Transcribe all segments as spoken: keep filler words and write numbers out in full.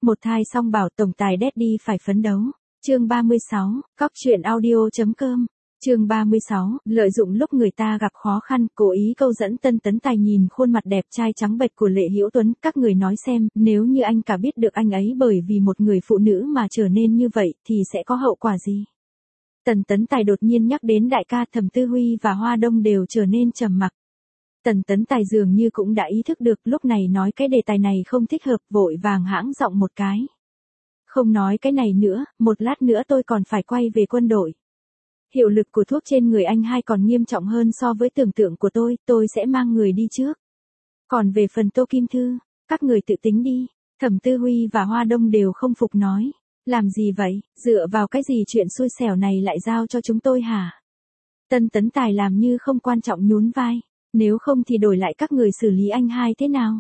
Một thai song bảo tổng tài Daddy phải phấn đấu. Chương ba mươi sáu, Cóc truyện audio.com. Chương ba mươi sáu, lợi dụng lúc người ta gặp khó khăn, cố ý câu dẫn Tân Tấn Tài. Nhìn khuôn mặt đẹp trai trắng bệch của Lệ Hữu Tuấn, các người nói xem, nếu như anh cả biết được anh ấy bởi vì một người phụ nữ mà trở nên như vậy, thì sẽ có hậu quả gì? Tần Tấn Tài đột nhiên nhắc đến đại ca. Thẩm Tư Huy và Hoa Đông đều trở nên trầm mặc. Tần Tấn Tài dường như cũng đã ý thức được lúc này nói cái đề tài này không thích hợp, vội vàng hãng giọng một cái. Không nói cái này nữa, một lát nữa tôi còn phải quay về quân đội. Hiệu lực của thuốc trên người anh hai còn nghiêm trọng hơn so với tưởng tượng của tôi, tôi sẽ mang người đi trước. Còn về phần Tô Kim Thư, các người tự tính đi. Thẩm Tư Huy và Hoa Đông đều không phục nói. Làm gì vậy, dựa vào cái gì chuyện xui xẻo này lại giao cho chúng tôi hả? Tân Tấn Tài làm như không quan trọng nhún vai. Nếu không thì đổi lại các người xử lý anh hai thế nào?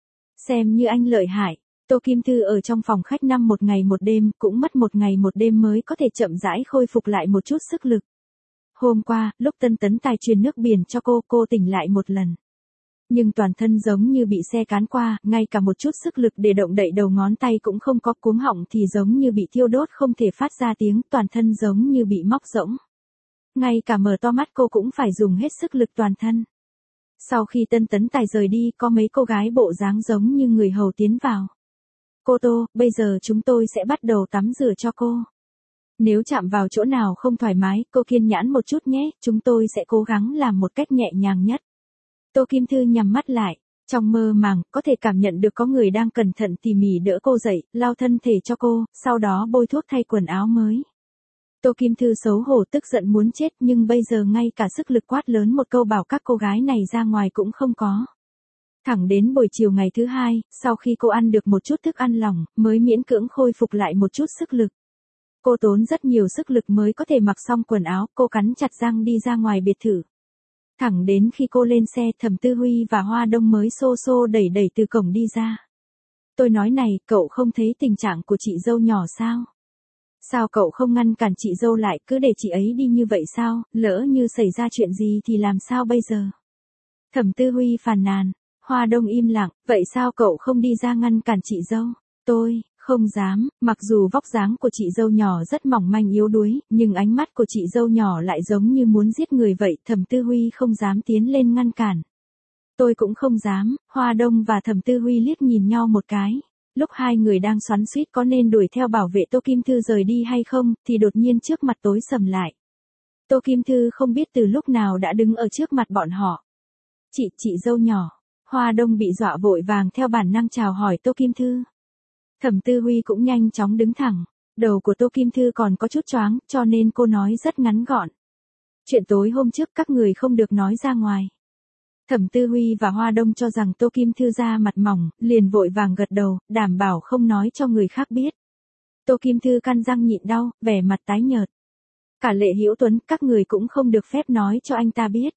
Xem như anh lợi hại. Tô Kim Thư ở trong phòng khách năm một ngày một đêm, cũng mất một ngày một đêm mới có thể chậm rãi khôi phục lại một chút sức lực. Hôm qua, lúc Tân Tấn Tài truyền nước biển cho cô, cô tỉnh lại một lần. Nhưng toàn thân giống như bị xe cán qua, ngay cả một chút sức lực để động đậy đầu ngón tay cũng không có, cuống họng thì giống như bị thiêu đốt không thể phát ra tiếng, toàn thân giống như bị móc rỗng. Ngay cả mở to mắt cô cũng phải dùng hết sức lực toàn thân. Sau khi Tân Tấn Tài rời đi, có mấy cô gái bộ dáng giống như người hầu tiến vào. Cô Tô, bây giờ chúng tôi sẽ bắt đầu tắm rửa cho cô. Nếu chạm vào chỗ nào không thoải mái, cô kiên nhẫn một chút nhé, chúng tôi sẽ cố gắng làm một cách nhẹ nhàng nhất. Tô Kim Thư nhắm mắt lại, trong mơ màng, có thể cảm nhận được có người đang cẩn thận tỉ mỉ đỡ cô dậy, lau thân thể cho cô, sau đó bôi thuốc thay quần áo mới. Tô Kim Thư xấu hổ tức giận muốn chết, nhưng bây giờ ngay cả sức lực quát lớn một câu bảo các cô gái này ra ngoài cũng không có. Thẳng đến buổi chiều ngày thứ hai, sau khi cô ăn được một chút thức ăn lỏng, mới miễn cưỡng khôi phục lại một chút sức lực. Cô tốn rất nhiều sức lực mới có thể mặc xong quần áo, cô cắn chặt răng đi ra ngoài biệt thự. Thẳng đến khi cô lên xe, Thẩm Tư Huy và Hoa Đông mới xô xô đẩy đẩy từ cổng đi ra. Tôi nói này, cậu không thấy tình trạng của chị dâu nhỏ sao? Sao cậu không ngăn cản chị dâu lại, cứ để chị ấy đi như vậy sao, lỡ như xảy ra chuyện gì thì làm sao bây giờ? Thẩm Tư Huy phàn nàn. Hoa Đông im lặng, vậy sao cậu không đi ra ngăn cản chị dâu? Tôi, không dám, mặc dù vóc dáng của chị dâu nhỏ rất mỏng manh yếu đuối, nhưng ánh mắt của chị dâu nhỏ lại giống như muốn giết người vậy, Thẩm Tư Huy không dám tiến lên ngăn cản. Tôi cũng không dám, Hoa Đông và Thẩm Tư Huy liếc nhìn nhau một cái. Lúc hai người đang xoắn xuýt có nên đuổi theo bảo vệ Tô Kim Thư rời đi hay không, thì đột nhiên trước mặt tối sầm lại. Tô Kim Thư không biết từ lúc nào đã đứng ở trước mặt bọn họ. Chị, chị dâu nhỏ. Hoa Đông bị dọa vội vàng theo bản năng chào hỏi Tô Kim Thư. Thẩm Tư Huy cũng nhanh chóng đứng thẳng. Đầu của Tô Kim Thư còn có chút choáng, cho nên cô nói rất ngắn gọn. Chuyện tối hôm trước các người không được nói ra ngoài. Thẩm Tư Huy và Hoa Đông cho rằng Tô Kim Thư da mặt mỏng, liền vội vàng gật đầu, đảm bảo không nói cho người khác biết. Tô Kim Thư căn răng nhịn đau, vẻ mặt tái nhợt. Cả Lệ Hữu Tuấn, các người cũng không được phép nói cho anh ta biết.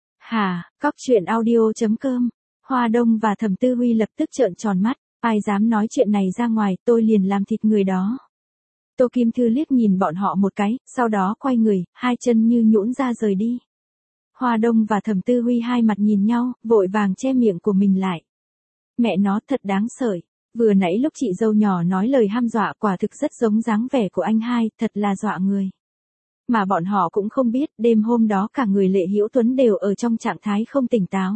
Hả, Cóc truyện audio.com. Hoa Đông và Thẩm Tư Huy lập tức trợn tròn mắt, ai dám nói chuyện này ra ngoài, tôi liền làm thịt người đó. Tô Kim Thư liếc nhìn bọn họ một cái, sau đó quay người, hai chân như nhũn ra rời đi. Hoa Đông và Thẩm Tư Huy hai mặt nhìn nhau, vội vàng che miệng của mình lại. Mẹ nó thật đáng sởi, vừa nãy lúc chị dâu nhỏ nói lời hăm dọa quả thực rất giống dáng vẻ của anh hai, thật là dọa người. Mà bọn họ cũng không biết, đêm hôm đó cả người Lệ Hữu Tuấn đều ở trong trạng thái không tỉnh táo.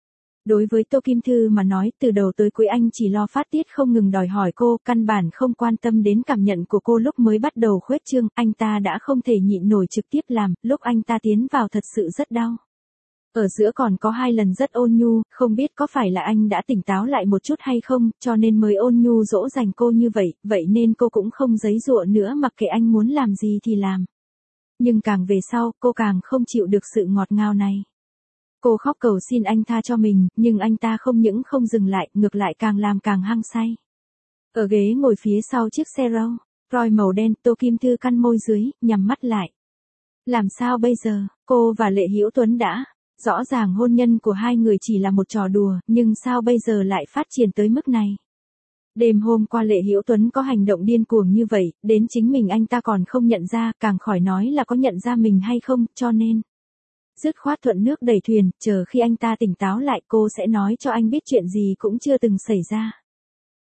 Đối với Tô Kim Thư mà nói, từ đầu tới cuối anh chỉ lo phát tiết không ngừng đòi hỏi cô, căn bản không quan tâm đến cảm nhận của cô. Lúc mới bắt đầu khuếch trương, anh ta đã không thể nhịn nổi trực tiếp làm, lúc anh ta tiến vào thật sự rất đau. Ở giữa còn có hai lần rất ôn nhu, không biết có phải là anh đã tỉnh táo lại một chút hay không, cho nên mới ôn nhu dỗ dành cô như vậy, vậy nên cô cũng không giấy giụa nữa, mặc kệ anh muốn làm gì thì làm. Nhưng càng về sau, cô càng không chịu được sự ngọt ngào này. Cô khóc cầu xin anh tha cho mình, nhưng anh ta không những không dừng lại, ngược lại càng làm càng hăng say. Ở ghế ngồi phía sau chiếc xe Rolls Royce màu đen, Tô Kim Thư căn môi dưới, nhắm mắt lại. Làm sao bây giờ, cô và Lệ Hữu Tuấn đã, rõ ràng hôn nhân của hai người chỉ là một trò đùa, nhưng sao bây giờ lại phát triển tới mức này? Đêm hôm qua Lệ Hữu Tuấn có hành động điên cuồng như vậy, đến chính mình anh ta còn không nhận ra, càng khỏi nói là có nhận ra mình hay không, cho nên dứt khoát thuận nước đẩy thuyền, chờ khi anh ta tỉnh táo lại cô sẽ nói cho anh biết chuyện gì cũng chưa từng xảy ra.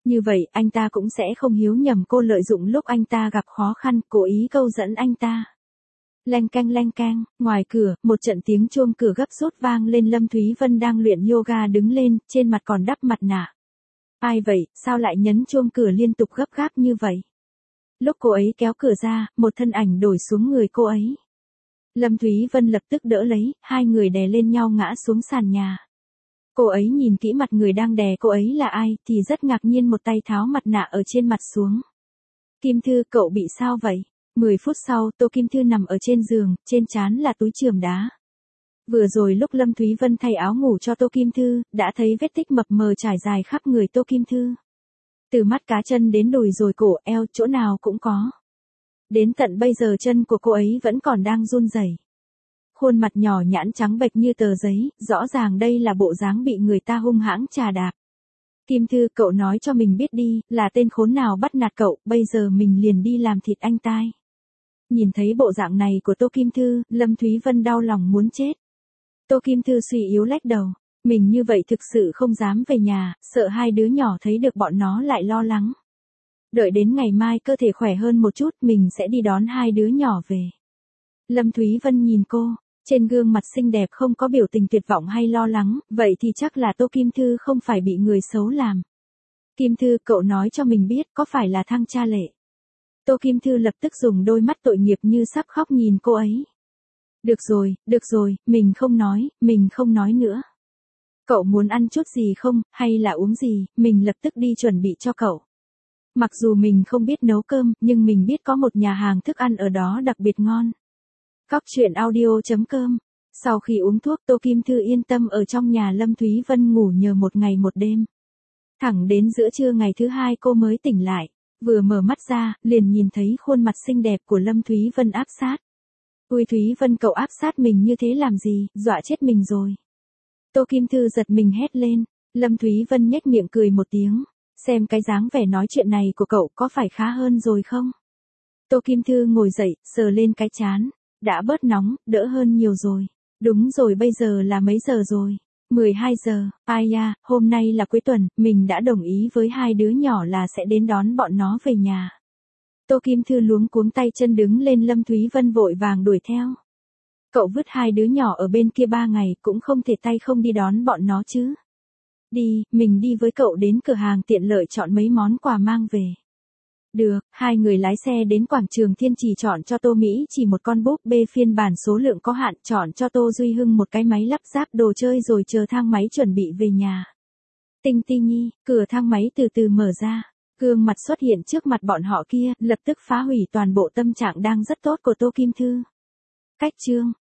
Như vậy anh ta cũng sẽ không hiếu nhầm cô lợi dụng lúc anh ta gặp khó khăn, cố ý câu dẫn anh ta. Leng keng leng keng, ngoài cửa, một trận tiếng chuông cửa gấp rút vang lên. Lâm Thúy Vân đang luyện yoga đứng lên, trên mặt còn đắp mặt nạ. Ai vậy, sao lại nhấn chuông cửa liên tục gấp gáp như vậy? Lúc cô ấy kéo cửa ra, một thân ảnh đổi xuống người cô ấy. Lâm Thúy Vân lập tức đỡ lấy, hai người đè lên nhau ngã xuống sàn nhà. Cô ấy nhìn kỹ mặt người đang đè cô ấy là ai, thì rất ngạc nhiên một tay tháo mặt nạ ở trên mặt xuống. Kim Thư, cậu bị sao vậy? Mười phút sau, Tô Kim Thư nằm ở trên giường, trên trán là túi chườm đá. Vừa rồi lúc Lâm Thúy Vân thay áo ngủ cho Tô Kim Thư, đã thấy vết tích mập mờ trải dài khắp người Tô Kim Thư. Từ mắt cá chân đến đùi rồi cổ eo, chỗ nào cũng có. Đến tận bây giờ chân của cô ấy vẫn còn đang run rẩy. Khuôn mặt nhỏ nhãn trắng bệch như tờ giấy, rõ ràng đây là bộ dáng bị người ta hung hãng chà đạp. Kim Thư, cậu nói cho mình biết đi, là tên khốn nào bắt nạt cậu, bây giờ mình liền đi làm thịt anh tai. Nhìn thấy bộ dạng này của Tô Kim Thư, Lâm Thúy Vân đau lòng muốn chết. Tô Kim Thư suy yếu lách đầu, mình như vậy thực sự không dám về nhà, sợ hai đứa nhỏ thấy được bọn nó lại lo lắng. Đợi đến ngày mai cơ thể khỏe hơn một chút, mình sẽ đi đón hai đứa nhỏ về. Lâm Thúy Vân nhìn cô, trên gương mặt xinh đẹp không có biểu tình tuyệt vọng hay lo lắng, vậy thì chắc là Tô Kim Thư không phải bị người xấu làm. Kim Thư, cậu nói cho mình biết, có phải là thằng cha Lệ? Tô Kim Thư lập tức dùng đôi mắt tội nghiệp như sắp khóc nhìn cô ấy. Được rồi, được rồi, mình không nói, mình không nói nữa. Cậu muốn ăn chút gì không, hay là uống gì, mình lập tức đi chuẩn bị cho cậu. Mặc dù mình không biết nấu cơm, nhưng mình biết có một nhà hàng thức ăn ở đó đặc biệt ngon. Cóc truyện audio chấm com. Sau khi uống thuốc, Tô Kim Thư yên tâm ở trong nhà Lâm Thúy Vân ngủ nhờ một ngày một đêm. Thẳng đến giữa trưa ngày thứ hai cô mới tỉnh lại. Vừa mở mắt ra, liền nhìn thấy khuôn mặt xinh đẹp của Lâm Thúy Vân áp sát. Ui Thúy Vân, cậu áp sát mình như thế làm gì, dọa chết mình rồi. Tô Kim Thư giật mình hét lên. Lâm Thúy Vân nhếch miệng cười một tiếng. Xem cái dáng vẻ nói chuyện này của cậu có phải khá hơn rồi không? Tô Kim Thư ngồi dậy, sờ lên cái trán. Đã bớt nóng, đỡ hơn nhiều rồi. Đúng rồi, bây giờ là mấy giờ rồi? mười hai giờ, ai da, hôm nay là cuối tuần, mình đã đồng ý với hai đứa nhỏ là sẽ đến đón bọn nó về nhà. Tô Kim Thư luống cuống tay chân đứng lên. Lâm Thúy Vân vội vàng đuổi theo. Cậu vứt hai đứa nhỏ ở bên kia ba ngày, cũng không thể tay không đi đón bọn nó chứ. Đi, mình đi với cậu đến cửa hàng tiện lợi chọn mấy món quà mang về. Được, hai người lái xe đến quảng trường Thiên Trì chọn cho Tô Mỹ chỉ một con búp bê phiên bản số lượng có hạn, chọn cho Tô Duy Hưng một cái máy lắp ráp đồ chơi rồi chờ thang máy chuẩn bị về nhà. Tinh Ti Nhi, cửa thang máy từ từ mở ra, gương mặt xuất hiện trước mặt bọn họ kia, lập tức phá hủy toàn bộ tâm trạng đang rất tốt của Tô Kim Thư. Cách chương